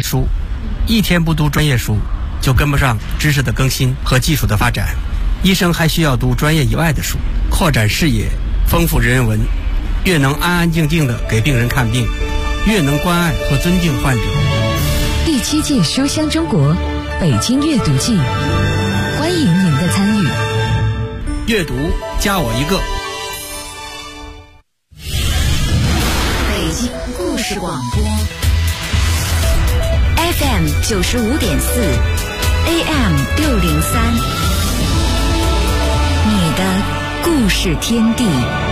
书，一天不读专业书，就跟不上知识的更新和技术的发展。医生还需要读专业以外的书，扩展视野，丰富人文。越能安安静静地给病人看病，越能关爱和尊敬患者。 第7届书香中国北京阅读季，欢迎您的参与。 阅读加我一个。 北京故事广播 FM 95.4 AM 603，你的故事天地。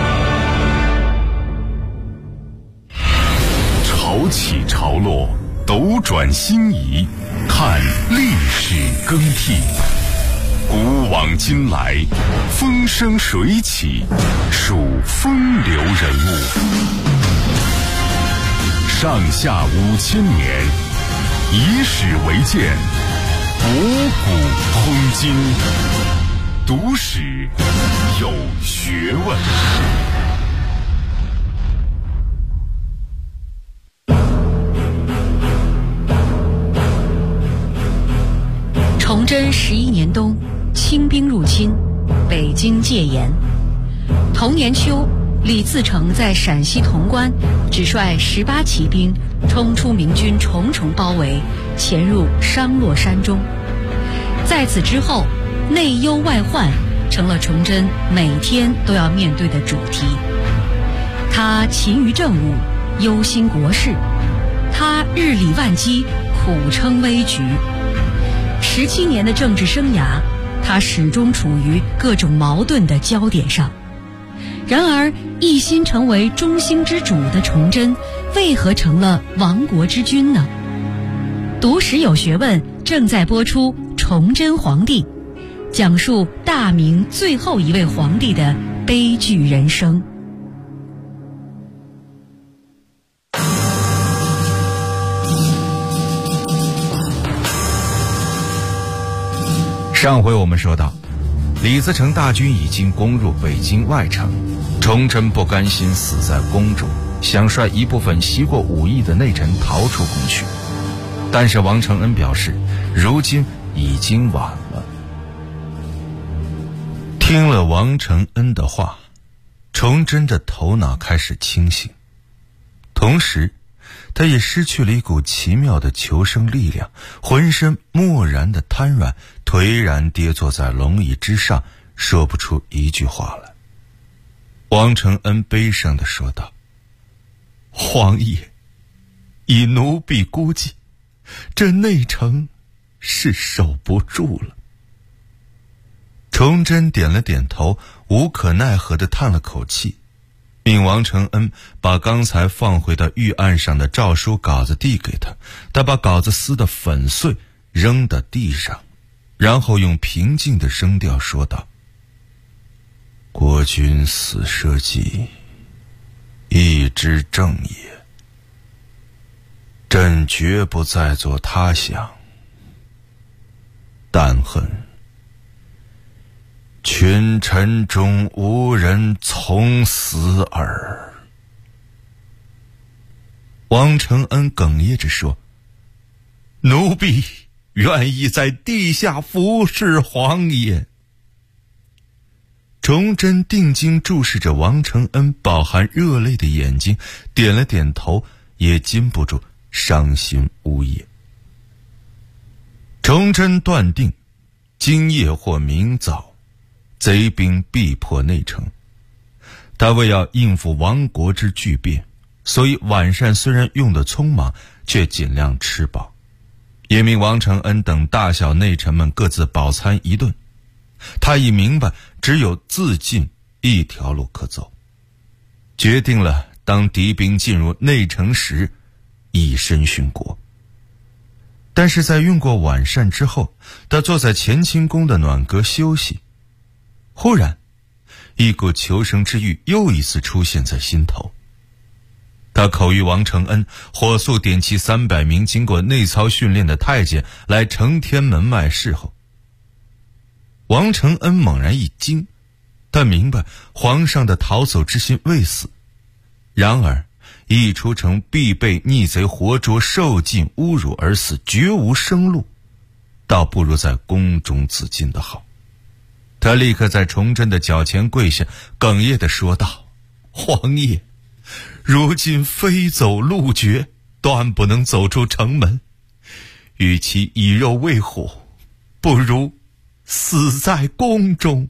潮起潮落，斗转星移，看历史更替。古往今来，风生水起，数风流人物。上下5000年，以史为鉴，博古通今。读史有学问。 崇祯11年冬，清兵入侵，北京戒严。同年秋，李自成在陕西潼关只率18骑兵冲出明军重重包围，潜入商洛山中。在此之后，内忧外患成了崇祯每天都要面对的主题。他勤于政务，忧心国事，他日理万机，苦撑危局。17年的政治生涯，他始终处于各种矛盾的焦点上。然而，一心成为中兴之主的崇祯，为何成了亡国之君呢？读史有学问正在播出《崇祯皇帝》，讲述大明最后一位皇帝的悲剧人生。 上回我们说到，李自成大军已经攻入北京外城，崇祯不甘心死在宫中，想率一部分习过武艺的内臣逃出宫去。但是王承恩表示，如今已经晚了。听了王承恩的话，崇祯的头脑开始清醒，同时他也失去了一股奇妙的求生力量，浑身漠然的瘫软，颓然跌坐在龙椅之上，说不出一句话来。王承恩悲伤地说道：“皇爷，以奴婢估计，这内城是守不住了。”崇祯点了点头，无可奈何地叹了口气，命王承恩把刚才放回到御案上的诏书稿子递给他，他把稿子撕得粉碎，扔到地上，然后用平静的声调说道：“国君死社稷，义之正也，朕绝不再作他想，但恨群臣中无人从死耳。”王承恩哽咽着说：“奴婢愿意在地下服侍皇爷。”崇祯定睛注视着王承恩饱含热泪的眼睛，点了点头，也禁不住伤心呜咽。崇祯断定，今夜或明早，贼兵必破内城。他为要应付亡国之巨变，所以晚膳虽然用得匆忙，却尽量吃饱，也命王承恩等大小内臣们各自饱餐一顿。他已明白，只有自尽一条路可走，决定了当敌兵进入内城时，以身殉国。但是在用过晚膳之后，他坐在乾清宫的暖阁休息，忽然一股求生之欲又一次出现在心头。他口谕王承恩火速点齐300名经过内操训练的太监来承天门外侍候。王承恩猛然一惊，他明白皇上的逃走之心未死，然而一出城必被逆贼活捉，受尽侮辱而死，绝无生路，倒不如在宫中自尽的好。他立刻在崇祯的脚前跪下，哽咽地说道：皇爷，如今非走路绝，断不能走出城门，与其以肉喂虎，不如死在宫中。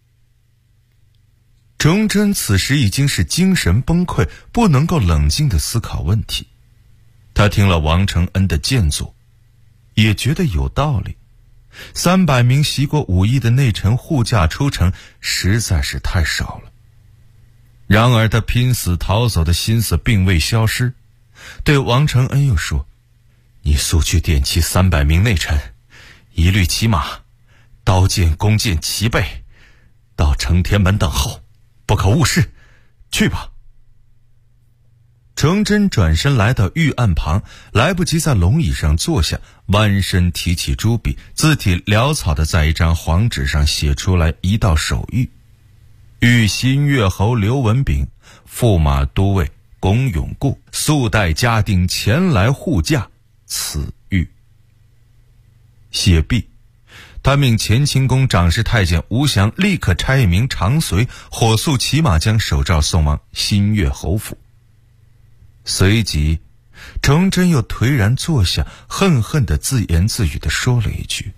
崇祯此时已经是精神崩溃，不能够冷静地思考问题。他听了王承恩的谏阻，也觉得有道理。300名习过武艺的内臣护驾出城，实在是太少了。然而他拼死逃走的心思并未消失，对王承恩又说：你速去点齐300名内臣，一律骑马，刀剑弓箭齐备，到承天门等候，不可误事，去吧。崇祯转身来到御案旁，来不及在龙椅上坐下，弯身提起朱笔，字体潦草地在一张黄纸上写出来一道手谕：谕新月侯刘文炳、驸马都尉龚永固速带家丁前来护驾，此谕。写毕，他命乾清宫长侍太监吴祥立刻差一名长随，火速骑马将手诏送往新月侯府。随即崇祯又颓然坐下，恨恨地自言自语地说了一句：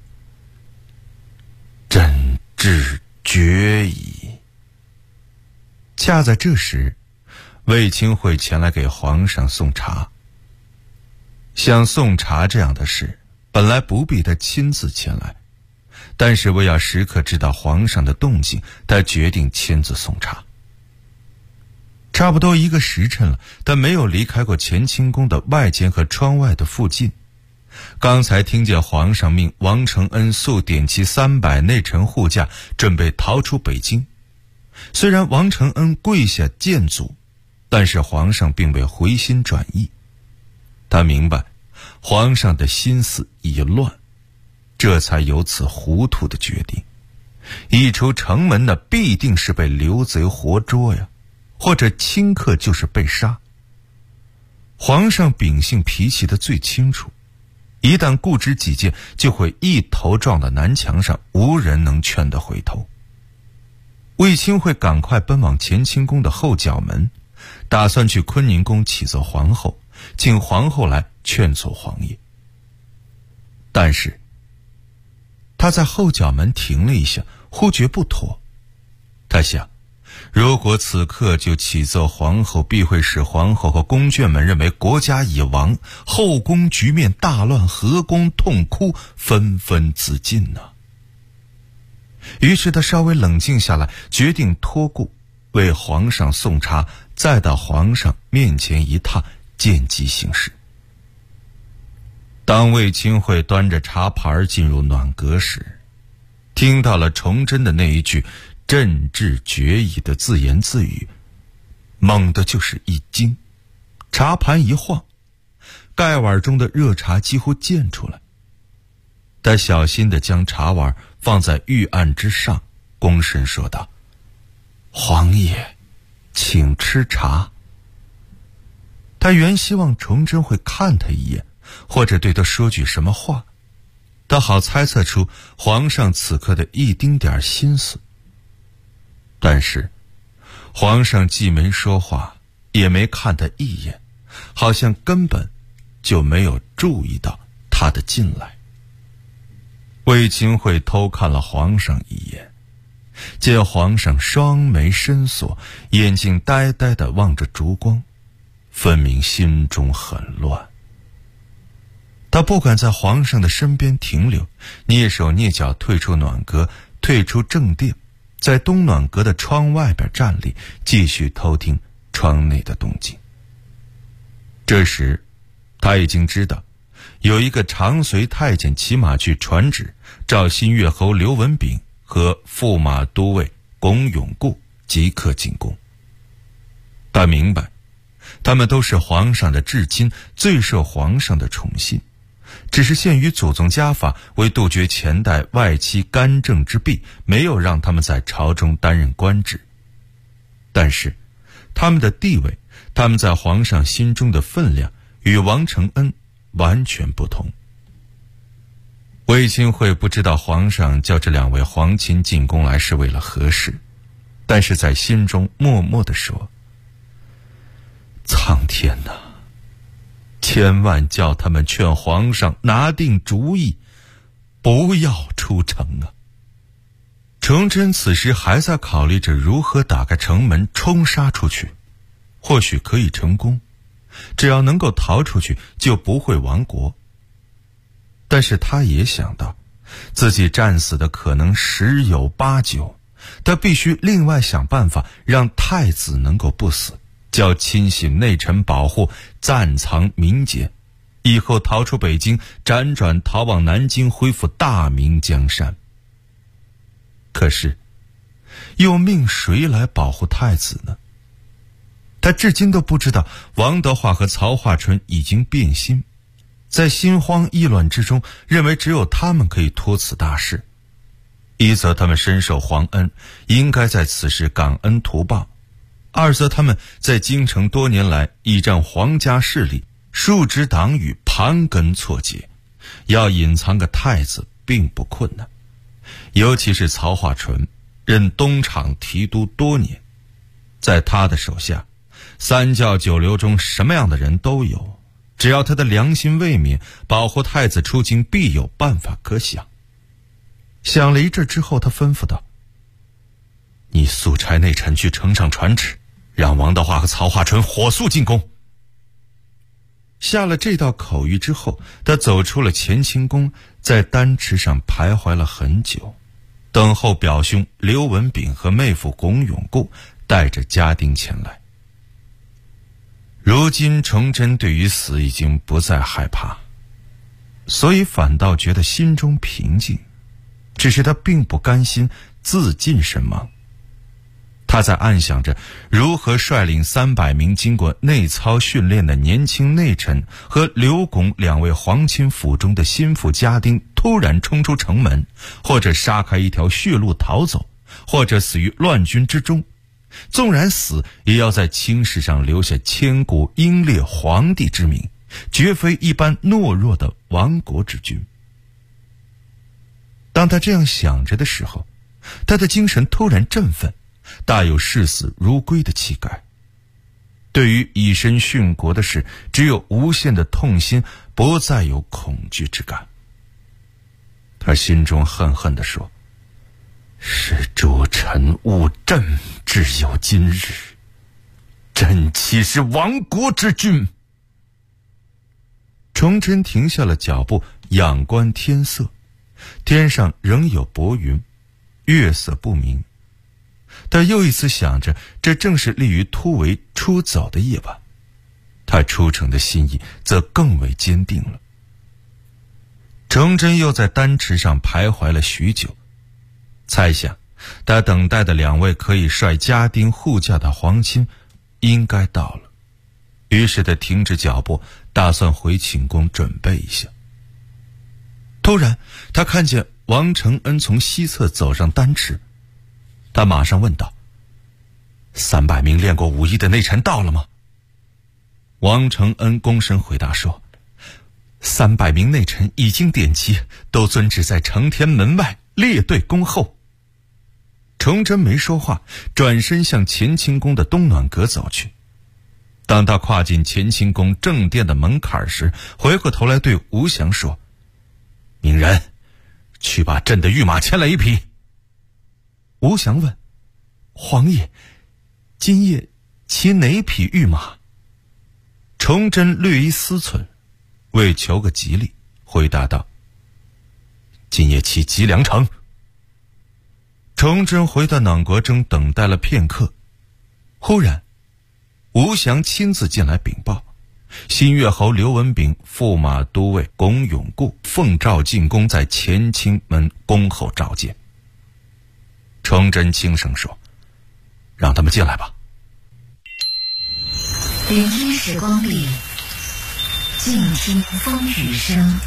朕志决矣。恰在这时，卫青会前来给皇上送茶。像送茶这样的事本来不必他亲自前来，但是为要时刻知道皇上的动静，他决定亲自送茶。差不多1个时辰了，他没有离开过乾清宫的外间和窗外的附近。刚才听见皇上命王承恩速点齐300内臣护驾，准备逃出北京。虽然王承恩跪下谏阻，但是皇上并未回心转意。他明白皇上的心思已乱，这才有此糊涂的决定。一出城门呢，必定是被刘贼活捉呀，或者顷刻就是被杀。皇上秉性脾气的最清楚，一旦固执己见，就会一头撞到南墙上，无人能劝得回头。卫青会赶快奔往乾清宫的后角门，打算去坤宁宫启奏皇后，请皇后来劝阻皇爷。但是他在后角门停了一下，忽觉不妥。他想，如果此刻就启奏皇后，必会使皇后和宫眷们认为国家已亡，后宫局面大乱，和宫痛哭，纷纷自尽呢。于是他稍微冷静下来，决定托顾，为皇上送茶，再到皇上面前一踏，见机行事。当卫青会端着茶盘进入暖阁时，听到了崇祯的那一句朕志决矣的自言自语，猛地就是一惊，茶盘一晃，盖碗中的热茶几乎溅出来。他小心地将茶碗放在御案之上，躬身说道：皇爷，请吃茶。他原希望崇祯会看他一眼，或者对他说句什么话，他好猜测出皇上此刻的一丁点心思。但是皇上既没说话，也没看他一眼，好像根本就没有注意到他的进来。卫青会偷看了皇上一眼，见皇上双眉深锁，眼睛呆呆地望着烛光，分明心中很乱。他不敢在皇上的身边停留，蹑手蹑脚退出暖阁，退出正殿，在东暖阁的窗外边站立，继续偷听窗内的动静。这时他已经知道有一个长随太监骑马去传旨，召新月侯刘文炳和驸马都尉龚永固即刻进宫。他明白他们都是皇上的至亲，最受皇上的宠信，只是限于祖宗家法，为杜绝前代外戚干政之弊，没有让他们在朝中担任官职。但是他们的地位他们在皇上心中的分量与王承恩完全不同。魏钦惠不知道皇上叫这两位皇亲进宫来是为了何事，但是在心中默默地说：苍天哪，千万叫他们劝皇上拿定主意，不要出城啊！崇祯此时还在考虑着如何打开城门冲杀出去，或许可以成功，只要能够逃出去就不会亡国。但是他也想到自己战死的可能10有8九，他必须另外想办法让太子能够不死，叫亲信内臣保护，暂藏民间，以后逃出北京，辗转逃往南京，恢复大明江山。可是又命谁来保护太子呢？他至今都不知道王德化和曹化春已经变心，在心慌意乱之中，认为只有他们可以托此大事。一则他们深受皇恩，应该在此时感恩图报；二则他们在京城多年来倚仗皇家势力，树枝党羽，盘根错节，要隐藏个太子并不困难。尤其是曹化纯任东厂提督多年，在他的手下三教九流中什么样的人都有，只要他的良心未泯，保护太子出京必有办法可想。想了一阵之后，他吩咐道：你速差内臣去呈上传旨，让王德化和曹化春火速进宫。下了这道口谕之后，他走出了乾清宫，在丹池上徘徊了很久，等候表兄刘文炳和妹夫龚永固带着家丁前来。如今崇祯对于死已经不再害怕，所以反倒觉得心中平静，只是他并不甘心自尽身亡。他在暗想着如何率领300名经过内操训练的年轻内臣和刘巩2位皇亲府中的心腹家丁突然冲出城门，或者杀开一条血路逃走，或者死于乱军之中，纵然死也要在青史上留下千古英烈皇帝之名，绝非一般懦弱的亡国之君。当他这样想着的时候，他的精神突然振奋，大有视死如归的气概。对于以身殉国的事，只有无限的痛心，不再有恐惧之感。他心中恨恨地说：是诸臣误朕，只有今日，朕岂是亡国之君？崇祯停下了脚步，仰观天色，天上仍有薄云，月色不明。他又一次想着，这正是立于突围出走的夜晚，他出城的心意则更为坚定了。崇祯又在丹池上徘徊了许久，猜想他等待的2位可以率家丁护驾的皇亲应该到了，于是他停止脚步，打算回寝宫准备一下。突然他看见王承恩从西侧走上丹池，他马上问道：300名练过武艺的内臣到了吗？王承恩躬身回答说：300名内臣已经点齐，都遵旨在承天门外列队恭候。崇祯没说话，转身向乾清宫的东暖阁走去。当他跨进乾清宫正殿的门槛时，回过头来对吴祥说：明人，去把朕的御马牵来1匹。吴祥问：皇爷，今夜骑哪匹御马？崇祯略一思忖，为求个吉利，回答道：今夜骑吉良城。崇祯回到暖阁中等待了片刻，忽然吴祥亲自进来禀报，新月侯刘文炳、驸马都尉龚永固奉诏进宫，在乾清门恭候召见。崇祯轻声说：让他们进来吧。 聆听时光里，静听风雨声。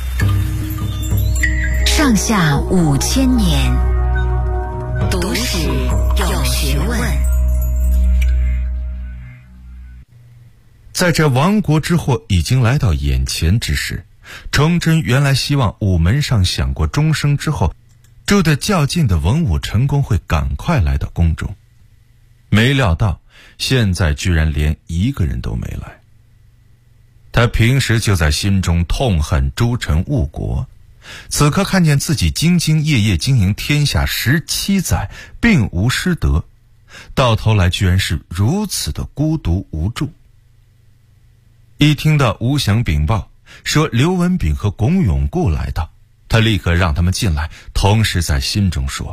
上下5000年，读史有学问。 在这亡国之祸已经来到眼前之时，崇祯原来希望午门上享过钟声之后，住得较近的文武臣工会赶快来到宫中，没料到现在居然连一个人都没来。他平时就在心中痛恨诸臣误国，此刻看见自己兢兢业业经营天下17载，并无失德，到头来居然是如此的孤独无助。一听到吴祥禀报说刘文炳和龚永固来到，他立刻让他们进来，同时在心中说：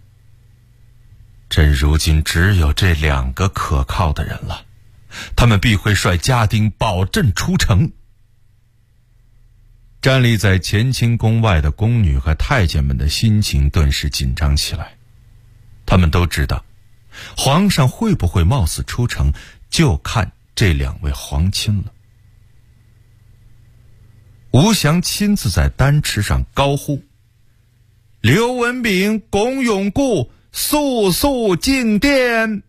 朕如今只有这2个可靠的人了，他们必会率家丁保朕出城。站立在乾清宫外的宫女和太监们的心情顿时紧张起来，他们都知道皇上会不会冒死出城，就看这2位皇亲了。吴祥亲自在丹池上高呼：刘文炳、龚永固，速速进殿！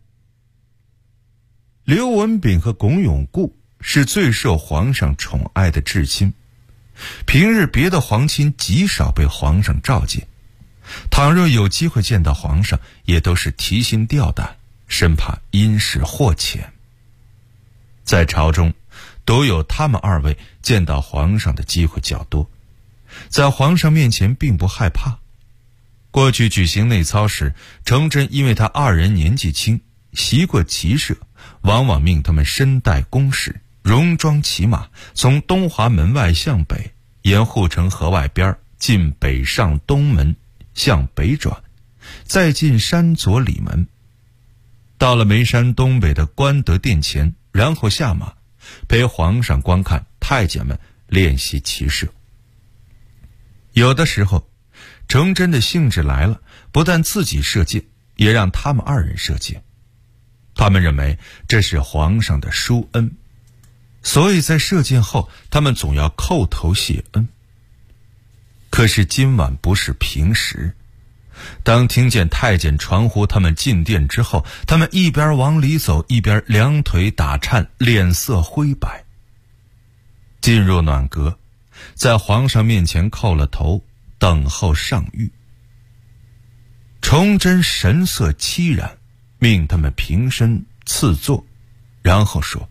刘文炳和龚永固是最受皇上宠爱的至亲，平日别的皇亲极少被皇上召见，倘若有机会见到皇上，也都是提心吊胆，生怕因事获遣。在朝中都有他们2位见到皇上的机会较多，在皇上面前并不害怕。过去举行内操时，崇祯因为他2人年纪轻，习过骑射，往往命他们身带弓矢，戎装骑马，从东华门外向北，沿护城河外边进北上东门，向北转，再进山左里门，到了眉山东北的官德殿前，然后下马，陪皇上观看太监们练习骑射。有的时候崇祯的兴致来了，不但自己射箭，也让他们2人射箭。他们认为这是皇上的殊恩，所以在射箭后他们总要叩头谢恩。可是今晚不是平时，当听见太监传呼他们进殿之后，他们一边往里走，一边两腿打颤，脸色灰白。进入暖阁，在皇上面前叩了头，等候上谕。崇祯神色凄然，命他们平身赐座，然后说：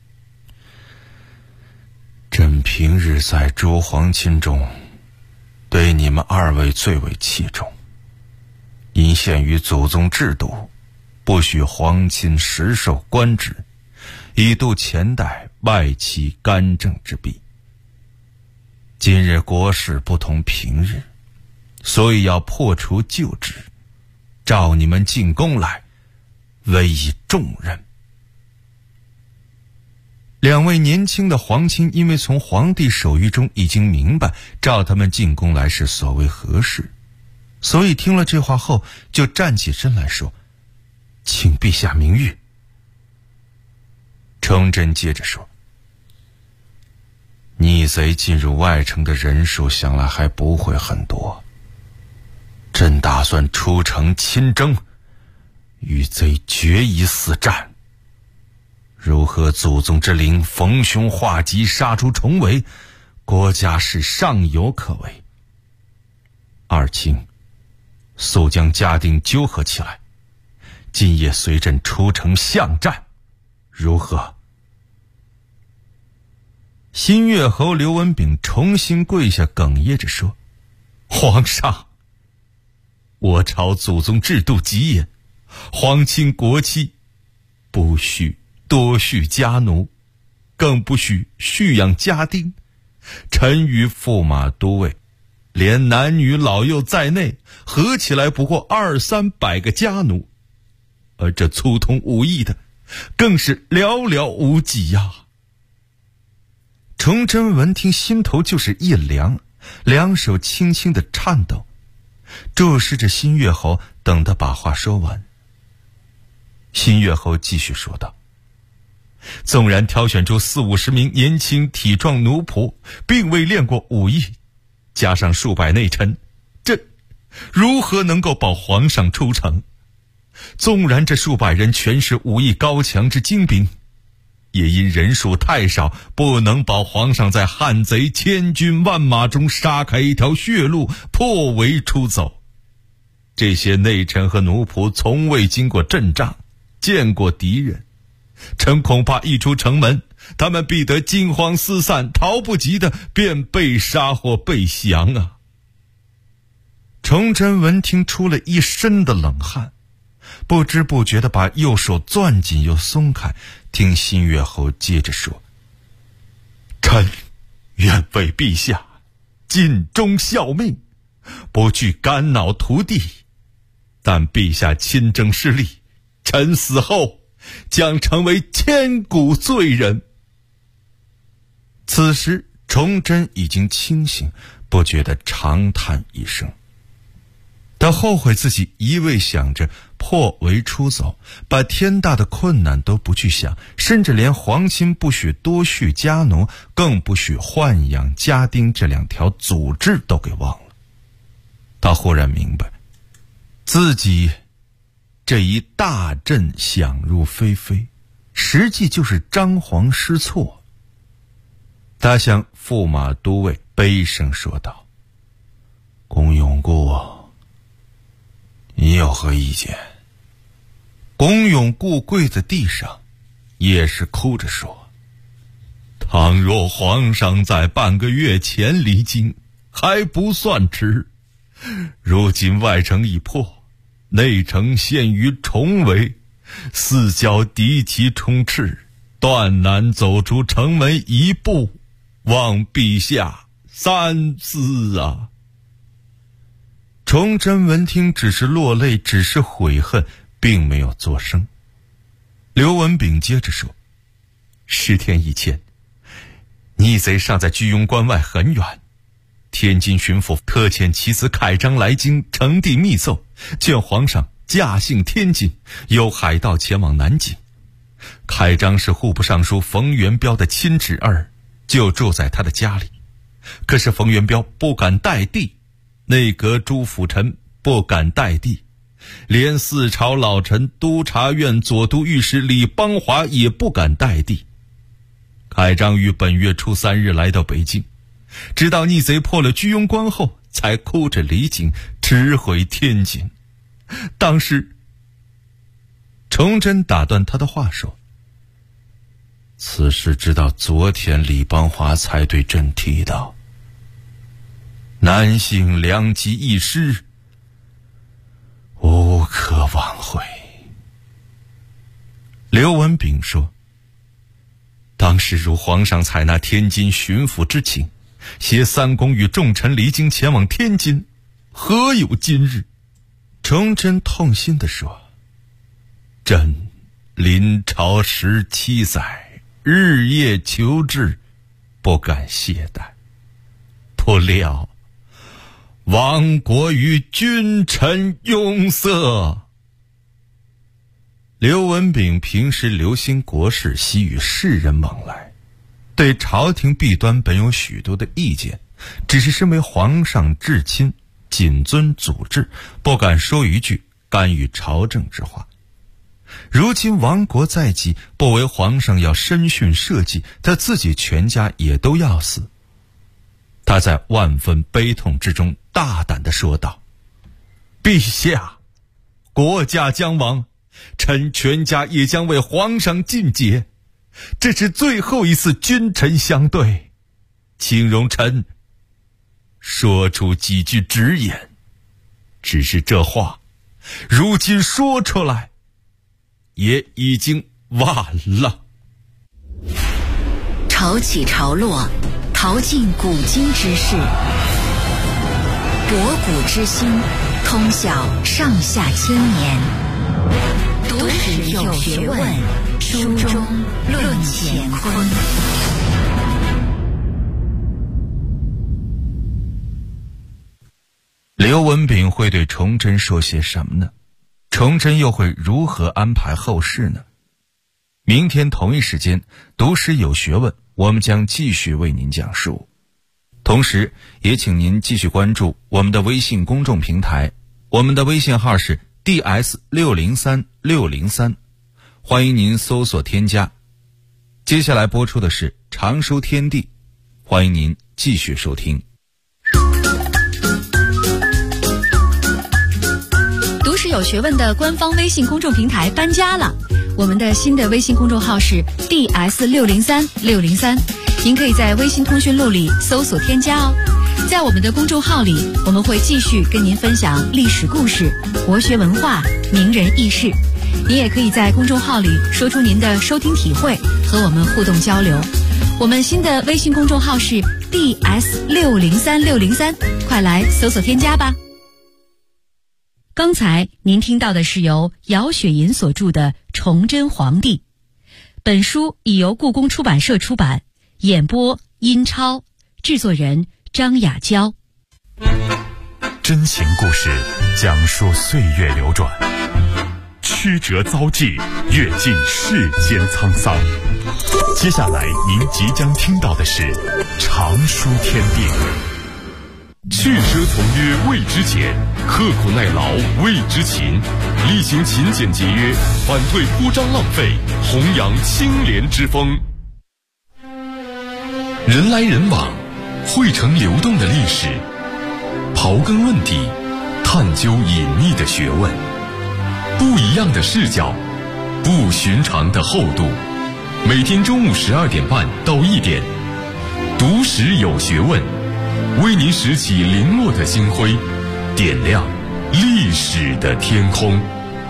朕平日在诸皇亲中，对你们2位最为器重，因限于祖宗制度，不许皇亲实受官职，以度前代外戚干政之弊。今日国事不同平日，所以要破除旧制，召你们进宫来，委以重任。2位年轻的皇亲因为从皇帝手谕中已经明白召他们进宫来是所谓何事，所以听了这话后就站起身来说：请陛下明谕。崇祯接着说：逆贼进入外城的人数想来还不会很多，朕打算出城亲征，与贼决一死战。如何祖宗之灵逢凶化吉，杀出重围，国家是尚有可为。2卿速将家丁纠合起来，今夜随朕出城相战，如何？新月侯刘文炳重新跪下，哽咽着说：皇上，我朝祖宗制度极严，皇亲国戚不许多蓄家奴，更不许蓄养家丁。臣与驸马都尉，连男女老幼在内，合起来不过200-300个家奴，而这粗通武艺的更是寥寥无几呀。崇祯闻听，心头就是一凉，两手轻轻的颤抖，注视着新月侯，等他把话说完。新月侯继续说道：纵然挑选出40-50名年轻体壮奴仆，并未练过武艺，加上数百内臣，这如何能够保皇上出城？纵然这数百人全是武艺高强之精兵， 也因人数太少，不能保皇上在汉贼千军万马中杀开一条血路，破围出走。这些内臣和奴仆从未经过阵仗，见过敌人，臣恐怕一出城门，他们必得惊慌四散，逃不及的便被杀或被降啊！崇祯闻听出了一身的冷汗，不知不觉地把右手攥紧又松开，听新月侯接着说：臣愿为陛下尽忠效命，不惧肝脑涂地，但陛下亲征失利，臣死后将成为千古罪人。此时崇祯已经清醒，不觉得长叹一声。他后悔自己一味想着破围出走，把天大的困难都不去想，甚至连皇亲不许多续家奴，更不许豢养家丁这两条祖制都给忘了。他忽然明白，自己这一大阵想入非非，实际就是张皇失措。他向驸马都尉悲声说道：龚永固，你有何意见？龚永固跪在地上，也是哭着说：倘若皇上在半个月前离京，还不算迟。如今外城已破，内城陷于重围，四角敌骑充斥，断难走出城门一步，望陛下三思啊！崇祯闻听只是落泪，只是悔恨，并没有作声。刘文炳接着说：10天以前，逆贼尚在居庸关外很远，天津巡抚特遣其子凯章来京呈递密奏，劝皇上驾幸天津，由海盗前往南京。凯章是户部尚书冯元彪的亲侄儿，就住在他的家里。可是冯元彪不敢带地，内阁诸辅臣不敢带地，连四朝老臣督察院左都御史李邦华也不敢带地。凯章于本月初3日来到北京，直到逆贼破了居庸关后，才哭着离京，直回天津。当时崇祯打断他的话说：此事直到昨天李邦华才对朕提到，南幸良机一失，无可挽回。刘文炳说：当时如皇上采纳天津巡抚之请，携三公与众臣离京前往天津，何有今日？崇祯痛心地说：朕临朝17载，日夜求治，不敢懈怠，不料亡国于君臣拥塞。刘文炳平时留心国事，喜与世人往来，对朝廷弊端本有许多的意见，只是身为皇上至亲，谨遵祖制，不敢说一句干预朝政之话。如今亡国在即，不为皇上要审讯社稷，他自己全家也都要死。他在万分悲痛之中大胆地说道：陛下，国家将亡，臣全家也将为皇上尽节，这是最后一次君臣相对，请容臣说出几句直言。只是这话如今说出来也已经晚了。 潮起潮落，淘尽古今之事，博古之心，通晓上下千年。读史有学问，书中论乾坤。 刘文炳会对崇祯说些什么呢？崇祯又会如何安排后事呢？明天同一时间，读史有学问，我们将继续为您讲述。同时也请您继续关注我们的微信公众平台，我们的微信号是 DS603603，欢迎您搜索添加。 接下来播出的是常书天地，欢迎您继续收听。 读史有学问的官方微信公众平台搬家了，我们的新的微信公众号是 DS603603，您可以在微信通讯录里搜索添加哦。在我们的公众号里，我们会继续跟您分享历史故事、国学文化、名人轶事。您也可以在公众号里说出您的收听体会，和我们互动交流。我们新的微信公众号是 DS603603，快来搜索添加吧。刚才您听到的是由姚雪银所著的《崇祯皇帝》，本书已由故宫出版社出版，演播殷超，制作人张雅娇。 真情故事，讲述岁月流转，曲折遭际，阅尽世间沧桑。接下来您即将听到的是《常书天地》。 去奢从约谓之俭，刻苦耐劳谓之勤，力行勤俭节约，反对铺张浪费，弘扬清廉之风。人来人往，汇成流动的历史，刨根问底，探究隐秘的学问，不一样的视角，不寻常的厚度。每天中午12点半到1点，读史有学问，为您拾起零落的星辉，点亮历史的天空。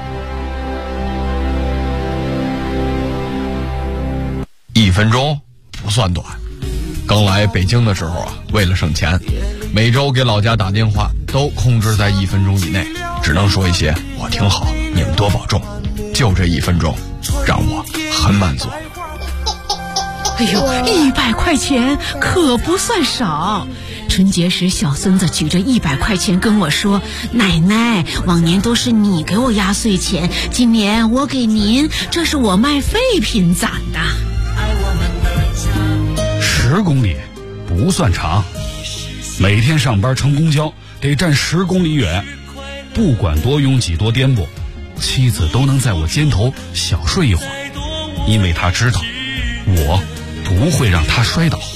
1分钟不算短。刚来北京的时候啊，为了省钱，每周给老家打电话都控制在1分钟以内，只能说一些我挺好，你们多保重。就这1分钟，让我很满足。 哎呦，100块钱可不算少。春节时，小孙子举着100块钱跟我说：“奶奶，往年都是你给我压岁钱，今年我给您，这是我卖废品攒的。 ”10公里不算长，每天上班乘公交得站10公里远，不管多拥挤多颠簸，妻子都能在我肩头小睡一会儿，因为她知道我不会让她摔倒。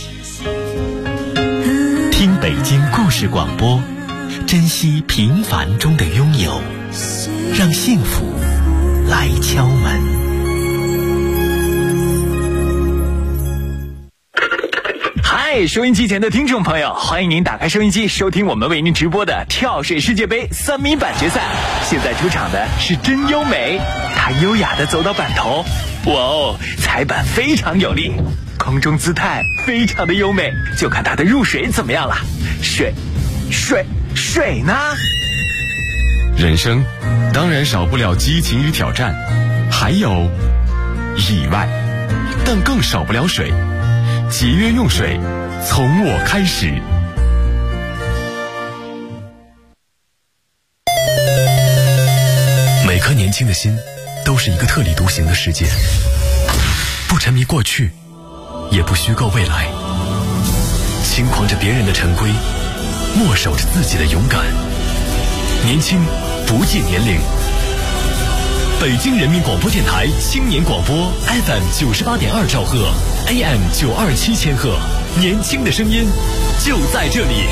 听北京故事广播，珍惜平凡中的拥有，让幸福来敲门。 嗨，收音机前的听众朋友，欢迎您打开收音机，收听我们为您直播的跳水世界杯3米板决赛。现在出场的是真优美，她优雅地走到板头，哇哦，踩板非常有力，空中姿态非常的优美，就看她的入水怎么样了。水呢？ 人生当然少不了激情与挑战，还有意外，但更少不了水。节约用水，从我开始。 每颗年轻的心都是一个特立独行的世界，不沉迷过去，也不虚构未来，轻狂着别人的陈规，默守着自己的勇敢。年轻不计年龄。北京人民广播电台青年广播 FM 98.2兆赫 AM 927千赫，年轻的声音就在这里。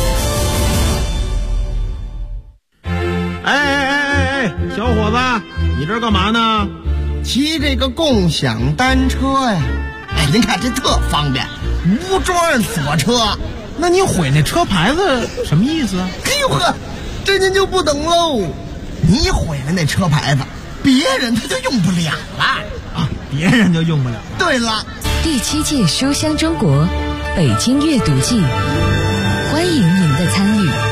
哎，小伙子，你这干嘛呢？ 骑这个共享单车呀。哎，您看这特方便，无桩锁车。 那你毁那车牌子什么意思啊？ 哎呦呵，这您就不懂喽。你毁了那车牌子，别人他就用不了了啊！别人就用不了了。 对了， 第7届书香中国北京阅读季，欢迎您的参与。